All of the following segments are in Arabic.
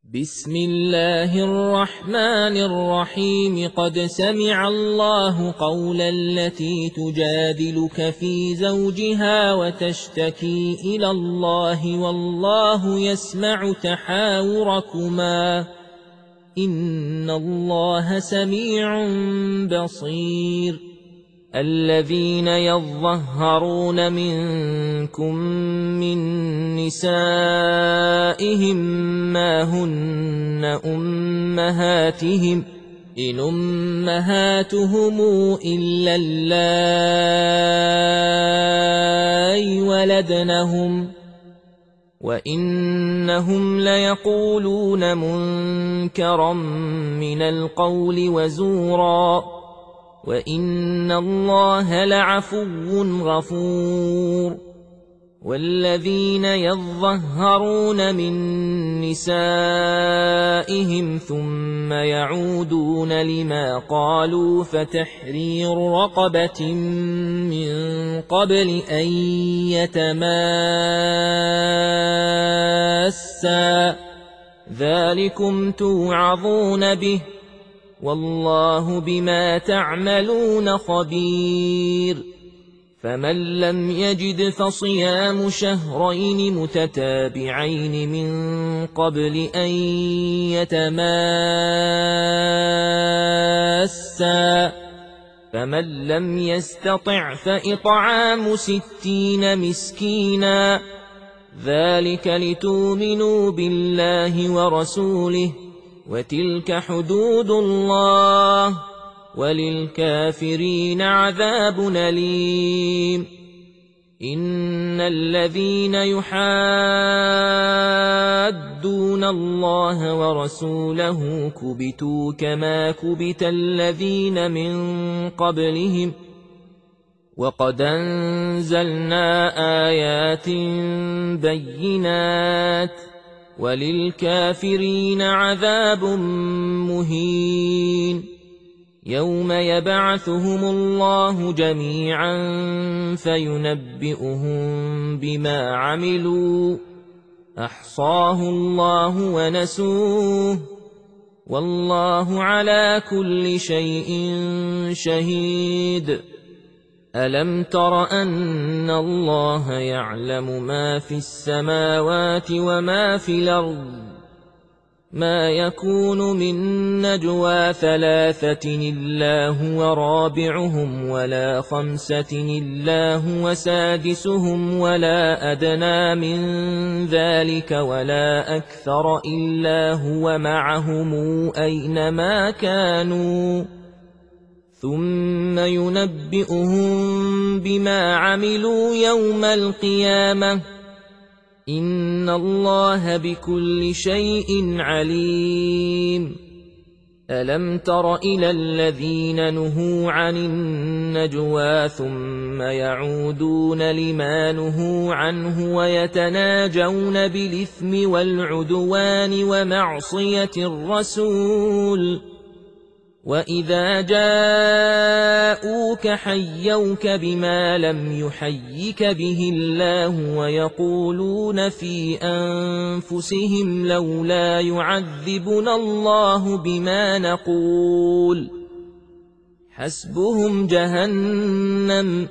بسم الله الرحمن الرحيم قد سمع الله قول التي تجادلك في زوجها وتشتكي إلى الله والله يسمع تحاوركما إن الله سميع بصير الذين يظهرون منكم من نسائهم ما هن أمهاتهم إن أمهاتهم إلا اللائي ولدنهم وإنهم ليقولون منكرا من القول وزورا وإن الله لعفو غفور والذين يظهرون من نسائهم ثم يعودون لما قالوا فتحرير رقبة من قبل أن يتماسا ذلكم توعظون به والله بما تعملون خبير فمن لم يجد فصيام شهرين متتابعين من قبل أن يتماسا فمن لم يستطع فإطعام 60 مسكينا ذلك لتؤمنوا بالله ورسوله وتلك حدود الله وللكافرين عذاب أليم إن الذين يحادون الله ورسوله كبتوا كما كبت الذين من قبلهم وقد أنزلنا آيات بينات وللكافرين عذاب مهين يوم يبعثهم الله جميعا فينبئهم بما عملوا أحصاه الله ونسوه والله على كل شيء شهيد ألم تر أن الله يعلم ما في السماوات وما في الأرض ما يكون من نجوى 3 إلا هو رابعهم ولا 5 إلا هو سادسهم ولا أدنى من ذلك ولا أكثر إلا هو معهم أينما كانوا ثم ينبئهم بما عملوا يوم القيامة إن الله بكل شيء عليم ألم تر إلى الذين نهوا عن النجوى ثم يعودون لما نهوا عنه ويتناجون بالإثم والعدوان ومعصية الرسول وإذا جاءوك حيوك بما لم يحيك به الله ويقولون في أنفسهم لولا يعذبنا الله بما نقول حسبهم جهنم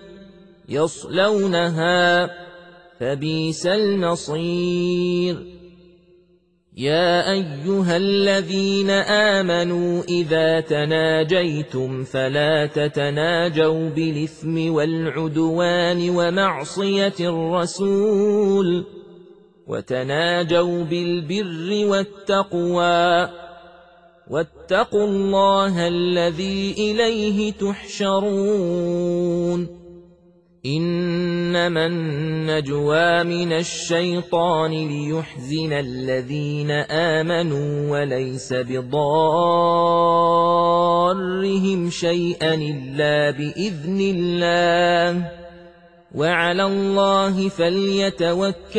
يصلونها فبئس المصير يا أيها الذين آمنوا إذا تناجيتم فلا تتناجوا بالإثم والعدوان ومعصية الرسول وتناجوا بالبر والتقوى واتقوا الله الذي إليه تحشرون إنما النجوى من الشيطان ليحزن الذين آمنوا وليس بضارهم شيئا إلا بإذن الله وعلى الله فليتوكل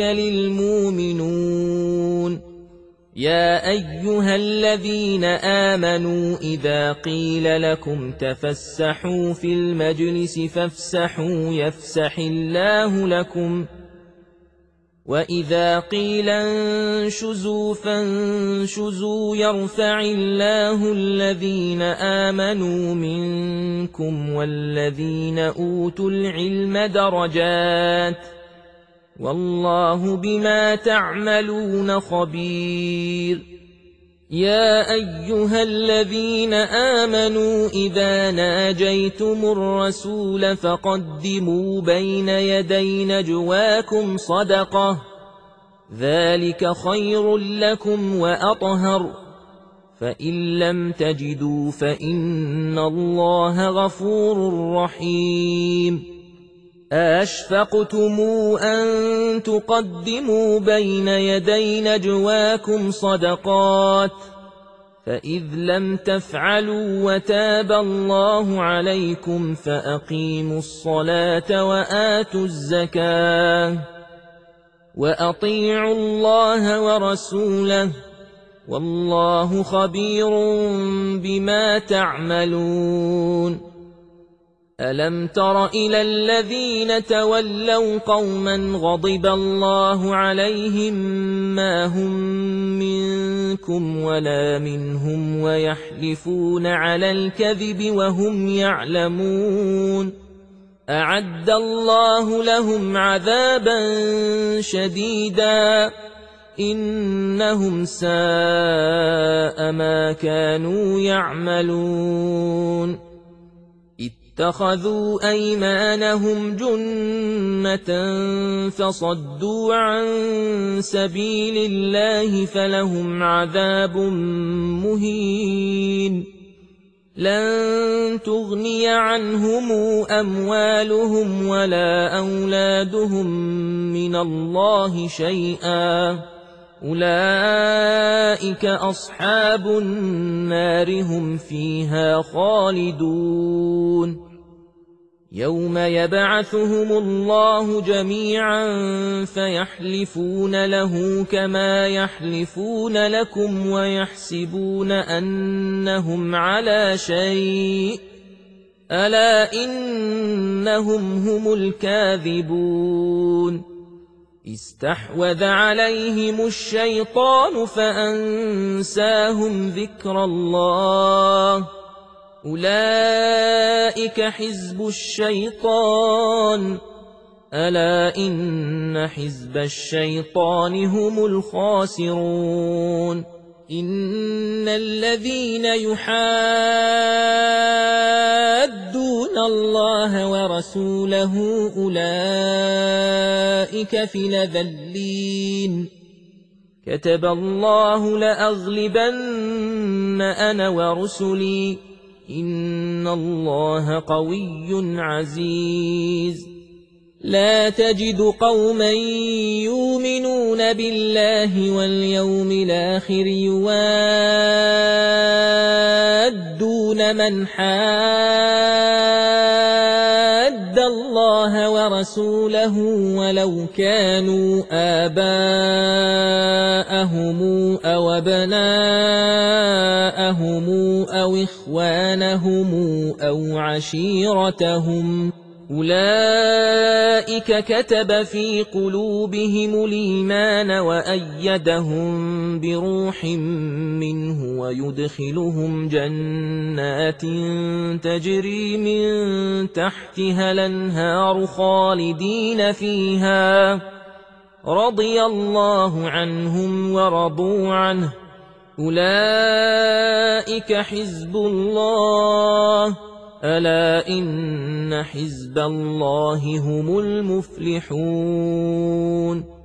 المؤمنون يا أيها الذين آمنوا إذا قيل لكم تفسحوا في المجلس فافسحوا يفسح الله لكم وإذا قيل انشزوا فانشزوا يرفع الله الذين آمنوا منكم والذين أوتوا العلم درجات والله بما تعملون خبير يا أيها الذين آمنوا إذا ناجيتم الرسول فقدموا بين يدي نجواكم صدقة ذلك خير لكم وأطهر فإن لم تجدوا فإن الله غفور رحيم أَأَشْفَقْتُمْ أَن تُقَدِّمُوا بَيْنَ يَدَيْ نَجْوَاكُمْ صَدَقَاتٍ فَإِذْ لَمْ تَفْعَلُوا وَتَابَ اللَّهُ عَلَيْكُمْ فَأَقِيمُوا الصَّلَاةَ وَآتُوا الزَّكَاةَ وَأَطِيعُوا اللَّهَ وَرَسُولَهُ وَاللَّهُ خَبِيرٌ بِمَا تَعْمَلُونَ أَلَمْ تَرَ إِلَى الَّذِينَ تَوَلَّوْا قَوْمًا غَضِبَ اللَّهُ عَلَيْهِمْ مَا هُمْ مِنكُمْ وَلَا مِنْهُمْ وَيَحْلِفُونَ عَلَى الْكَذِبِ وَهُمْ يَعْلَمُونَ أَعَدَّ اللَّهُ لَهُمْ عَذَابًا شَدِيدًا إِنَّهُمْ سَاءَ مَا كَانُوا يَعْمَلُونَ اتخذوا أيمانهم جنة فصدوا عن سبيل الله فلهم عذاب مهين لن تغني عنهم أموالهم ولا أولادهم من الله شيئا أولئك أصحاب النار هم فيها خالدون يوم يبعثهم الله جميعا فيحلفون له كما يحلفون لكم ويحسبون أنهم على شيء ألا إنهم هم الكاذبون استحوذ عليهم الشيطان فأنساهم ذكر الله أولئك حزب الشيطان ألا إن حزب الشيطان هم الخاسرون إن الذين يحادون الله ورسوله أولئك في الأذلين كتب الله لأغلبن أنا ورسلي إن الله قوي عزيز لا تجد قوما يؤمنون بالله واليوم الآخر يوادون من حاد الله ورسوله ولو كانوا آباءهم أو أبناءهم أو إخوانهم أو عشيرتهم أولئك كتب في قلوبهم الإيمان وأيدهم بروح منه ويدخلهم جنات تجري من تحتها الأنهار خالدين فيها رضي الله عنهم ورضوا عنه أولئك حزب الله ألا إن حزب الله هم المفلحون